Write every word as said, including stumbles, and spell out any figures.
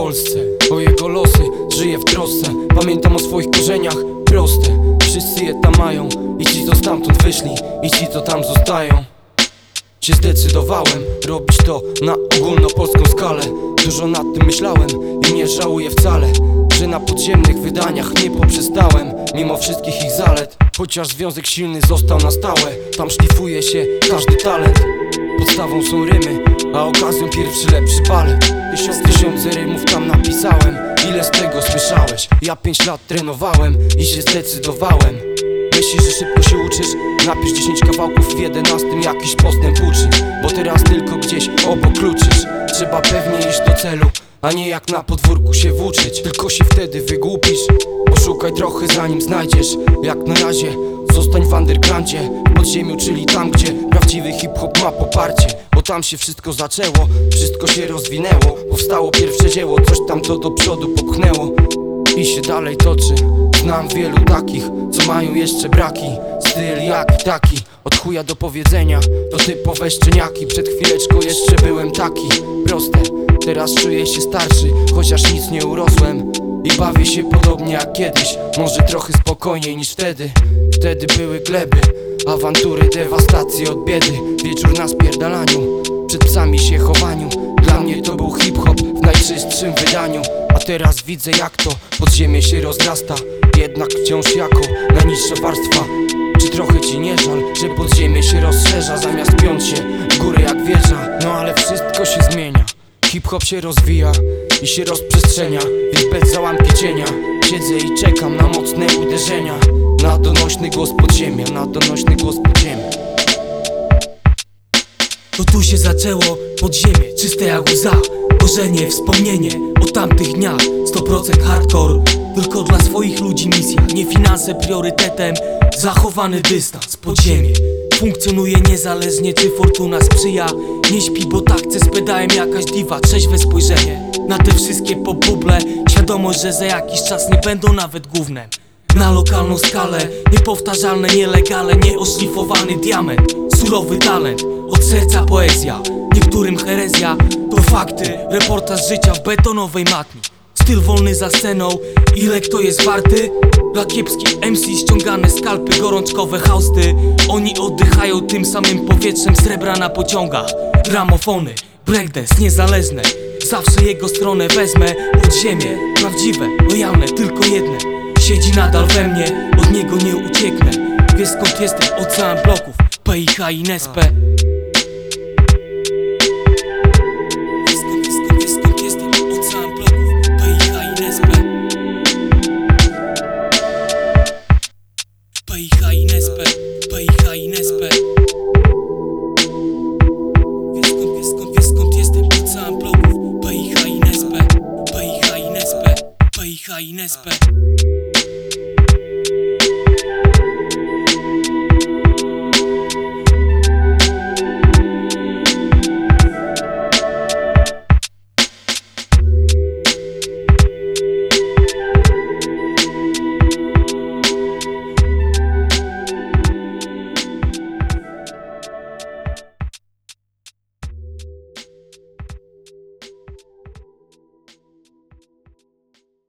Polsce, o jego losy, żyję w trosce. Pamiętam o swoich korzeniach, proste. Wszyscy je tam mają, i ci co stamtąd wyszli, i ci co tam zostają. Się zdecydowałem robić to na ogólnopolską skalę. Dużo nad tym myślałem i nie żałuję wcale, że na podziemnych wydaniach nie poprzestałem, mimo wszystkich ich zalet. Chociaż związek silny został na stałe, tam szlifuje się każdy talent. Podstawą są rymy, a okazją pierwszy lepszy balet. Tysiąc, tysiące rymów tam napisałem, ile z tego słyszałeś? Ja pięć lat trenowałem i się zdecydowałem. Myślisz, że szybko się uczysz? Napisz dziesięć kawałków w jedenastym jakiś postęp uczy. Bo teraz tylko gdzieś obok kluczysz. Trzeba pewnie iść do celu, a nie jak na podwórku się włóczyć. Tylko się wtedy wygłupisz. Poszukaj trochę zanim znajdziesz. Jak na razie zostań w undergroundzie, w podziemiu, czyli tam gdzie prawdziwy hip-hop ma poparcie. Bo tam się wszystko zaczęło, wszystko się rozwinęło. Powstało pierwsze dzieło, coś tam to do przodu popchnęło i się dalej toczy. Znam wielu takich, co mają jeszcze braki. Styl jaki taki, od chuja do powiedzenia, to typowe szczeniaki. Przed chwileczką jeszcze byłem taki, proste. Teraz czuję się starszy, chociaż nic nie urosłem. I bawię się podobnie jak kiedyś, może trochę spokojniej niż wtedy. Wtedy były gleby, awantury, dewastacje od biedy. Wieczór na spierdalaniu, przed psami się chowaniu. Dla mnie to był hip-hop w najczystszym wydaniu. A teraz widzę jak to podziemie się rozrasta, jednak wciąż jako najniższa warstwa. Czy trochę ci nie żal, że podziemie się rozszerza, zamiast piąć się w górę jak wieża? No ale wszystko się zmienia, hip-hop się rozwija i się rozprzestrzenia, więc bez załamki cienia siedzę i czekam na mocne uderzenia. Na donośny głos podziemia, na donośny głos podziemia. To tu się zaczęło podziemie, czyste jak łza. Korzenie, wspomnienie o tamtych dniach. Sto procent hardcore, tylko dla swoich ludzi misja. Nie finanse priorytetem, zachowany dystans. Podziemie funkcjonuje niezależnie czy fortuna sprzyja. Nie śpi, bo tak chce z pedałem jakaś diwa. Trzeźwe spojrzenie na te wszystkie pobuble. Świadomość, że za jakiś czas nie będą nawet gównem. Na lokalną skalę, niepowtarzalne, nielegale, nieoszlifowany diament. Surowy talent, od serca poezja. Niektórym herezja to fakty, reportaż życia w betonowej matni. Styl wolny za sceną, ile kto jest warty? Dla kiepskich M C ściągane skalpy, gorączkowe hausty. Oni oddychają tym samym powietrzem srebra na pociągach. Gramofony, breakdance, niezależne. Zawsze jego stronę wezmę. Podziemie, prawdziwe, lojalne, tylko jedne. Siedzi nadal we mnie, od niego nie ucieknę. Wiesz skąd jestem, ocean bloków, P I H i N S P. P I H i N S P, P I H i N S P.